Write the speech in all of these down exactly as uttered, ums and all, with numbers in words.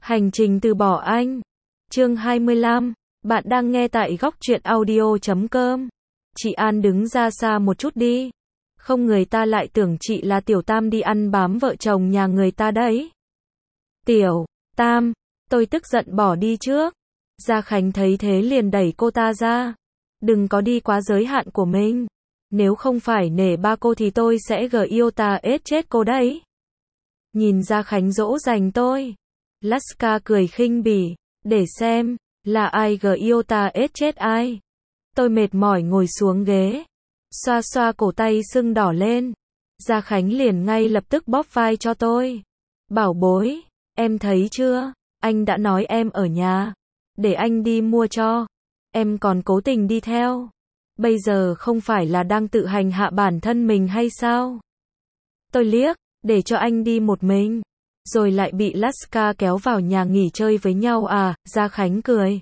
Hành trình từ bỏ anh. Chương hai mươi lăm. Bạn đang nghe tại góc truyện audio chấm com. Chị An đứng ra xa một chút đi. Không người ta lại tưởng chị là Tiểu Tam đi ăn bám vợ chồng nhà người ta đấy. Tiểu Tam, tôi tức giận bỏ đi trước. Gia Khánh thấy thế liền đẩy cô ta ra. Đừng có đi quá giới hạn của mình. Nếu không phải nể ba cô thì tôi sẽ gờ yêu ta ết chết cô đấy. Nhìn Gia Khánh dỗ dành tôi. Laska cười khinh bỉ. Để xem, là ai gờ yêu ta ết chết ai. Tôi mệt mỏi ngồi xuống ghế. Xoa xoa cổ tay sưng đỏ lên. Gia Khánh liền ngay lập tức bóp vai cho tôi. Bảo bối, em thấy chưa, anh đã nói em ở nhà. Để anh đi mua cho. Em còn cố tình đi theo. Bây giờ không phải là đang tự hành hạ bản thân mình hay sao? Tôi liếc, để cho anh đi một mình. Rồi lại bị Laska kéo vào nhà nghỉ chơi với nhau à, Gia Khánh cười.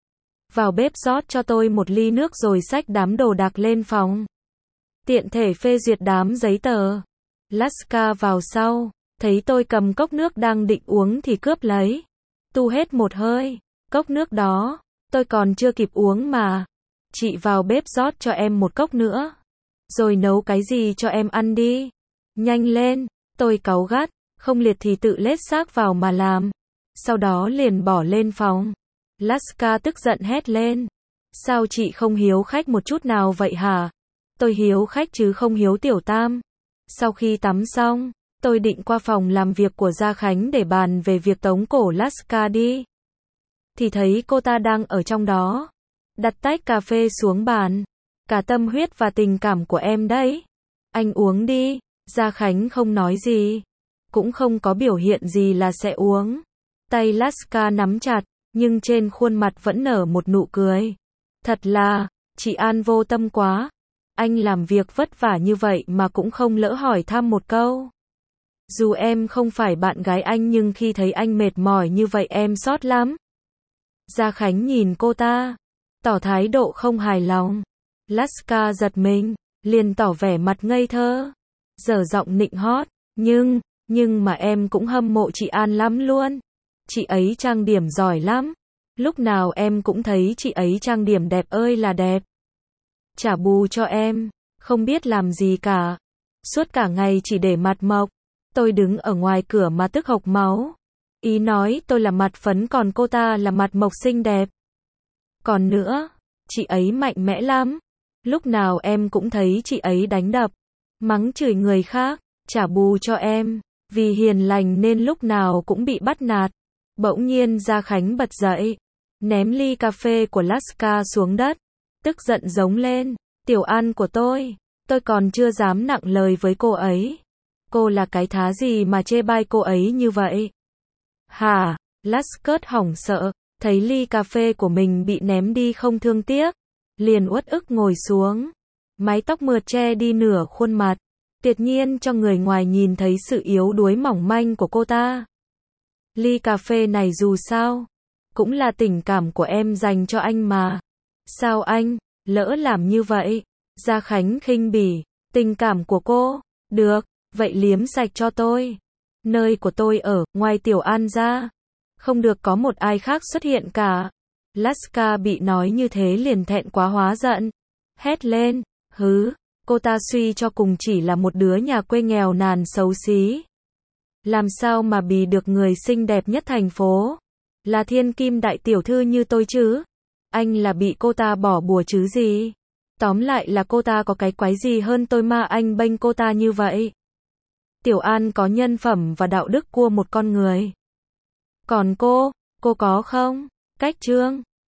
Vào bếp rót cho tôi một ly nước rồi xách đám đồ đạc lên phòng. Tiện thể phê duyệt đám giấy tờ. Laska vào sau, thấy tôi cầm cốc nước đang định uống thì cướp lấy. Tu hết một hơi, cốc nước đó, tôi còn chưa kịp uống mà. Chị vào bếp rót cho em một cốc nữa. Rồi nấu cái gì cho em ăn đi. Nhanh lên, tôi cáu gắt. Không liệt thì tự lết xác vào mà làm. Sau đó liền bỏ lên phòng. Laska tức giận hét lên. Sao chị không hiếu khách một chút nào vậy hả? Tôi hiếu khách chứ không hiếu Tiểu Tam. Sau khi tắm xong, tôi định qua phòng làm việc của Gia Khánh để bàn về việc tống cổ Laska đi. Thì thấy cô ta đang ở trong đó. Đặt tách cà phê xuống bàn. Cả tâm huyết và tình cảm của em đấy. Anh uống đi. Gia Khánh không nói gì. Cũng không có biểu hiện gì là sẽ uống. Tay Laska nắm chặt, nhưng trên khuôn mặt vẫn nở một nụ cười. Thật là, chị An vô tâm quá. Anh làm việc vất vả như vậy mà cũng không lỡ hỏi thăm một câu. Dù em không phải bạn gái anh nhưng khi thấy anh mệt mỏi như vậy em xót lắm. Gia Khánh nhìn cô ta, tỏ thái độ không hài lòng. Laska giật mình, liền tỏ vẻ mặt ngây thơ. Dở giọng nịnh hót, nhưng... Nhưng mà em cũng hâm mộ chị An lắm luôn. Chị ấy trang điểm giỏi lắm. Lúc nào em cũng thấy chị ấy trang điểm đẹp ơi là đẹp. Trả bù cho em, không biết làm gì cả. Suốt cả ngày chỉ để mặt mộc. Tôi đứng ở ngoài cửa mà tức hộc máu. Ý nói tôi là mặt phấn còn cô ta là mặt mộc xinh đẹp. Còn nữa, chị ấy mạnh mẽ lắm. Lúc nào em cũng thấy chị ấy đánh đập, mắng chửi người khác, trả bù cho em. Vì hiền lành nên lúc nào cũng bị bắt nạt. Bỗng nhiên Gia Khánh bật dậy, ném ly cà phê của Laska xuống đất, tức giận giống lên. Tiểu An của tôi, tôi còn chưa dám nặng lời với cô ấy. Cô là cái thá gì mà chê bai cô ấy như vậy? Hả? Laska hỏng sợ, thấy ly cà phê của mình bị ném đi không thương tiếc, liền uất ức ngồi xuống. Mái tóc mượt che đi nửa khuôn mặt. Tuyệt nhiên cho người ngoài nhìn thấy sự yếu đuối mỏng manh của cô ta. Ly cà phê này dù sao, cũng là tình cảm của em dành cho anh mà. Sao anh, lỡ làm như vậy? Gia Khánh khinh bỉ, tình cảm của cô, được, vậy liếm sạch cho tôi. Nơi của tôi ở, ngoài Tiểu An ra, không được có một ai khác xuất hiện cả. Laska bị nói như thế liền thẹn quá hóa giận. Hét lên, hứ. Cô ta suy cho cùng chỉ là một đứa nhà quê nghèo nàn xấu xí. Làm sao mà bì được người xinh đẹp nhất thành phố? Là thiên kim đại tiểu thư như tôi chứ? Anh là bị cô ta bỏ bùa chứ gì? Tóm lại là cô ta có cái quái gì hơn tôi mà anh bênh cô ta như vậy? Tiểu An có nhân phẩm và đạo đức của một con người. Còn cô, cô có không? Cách trương,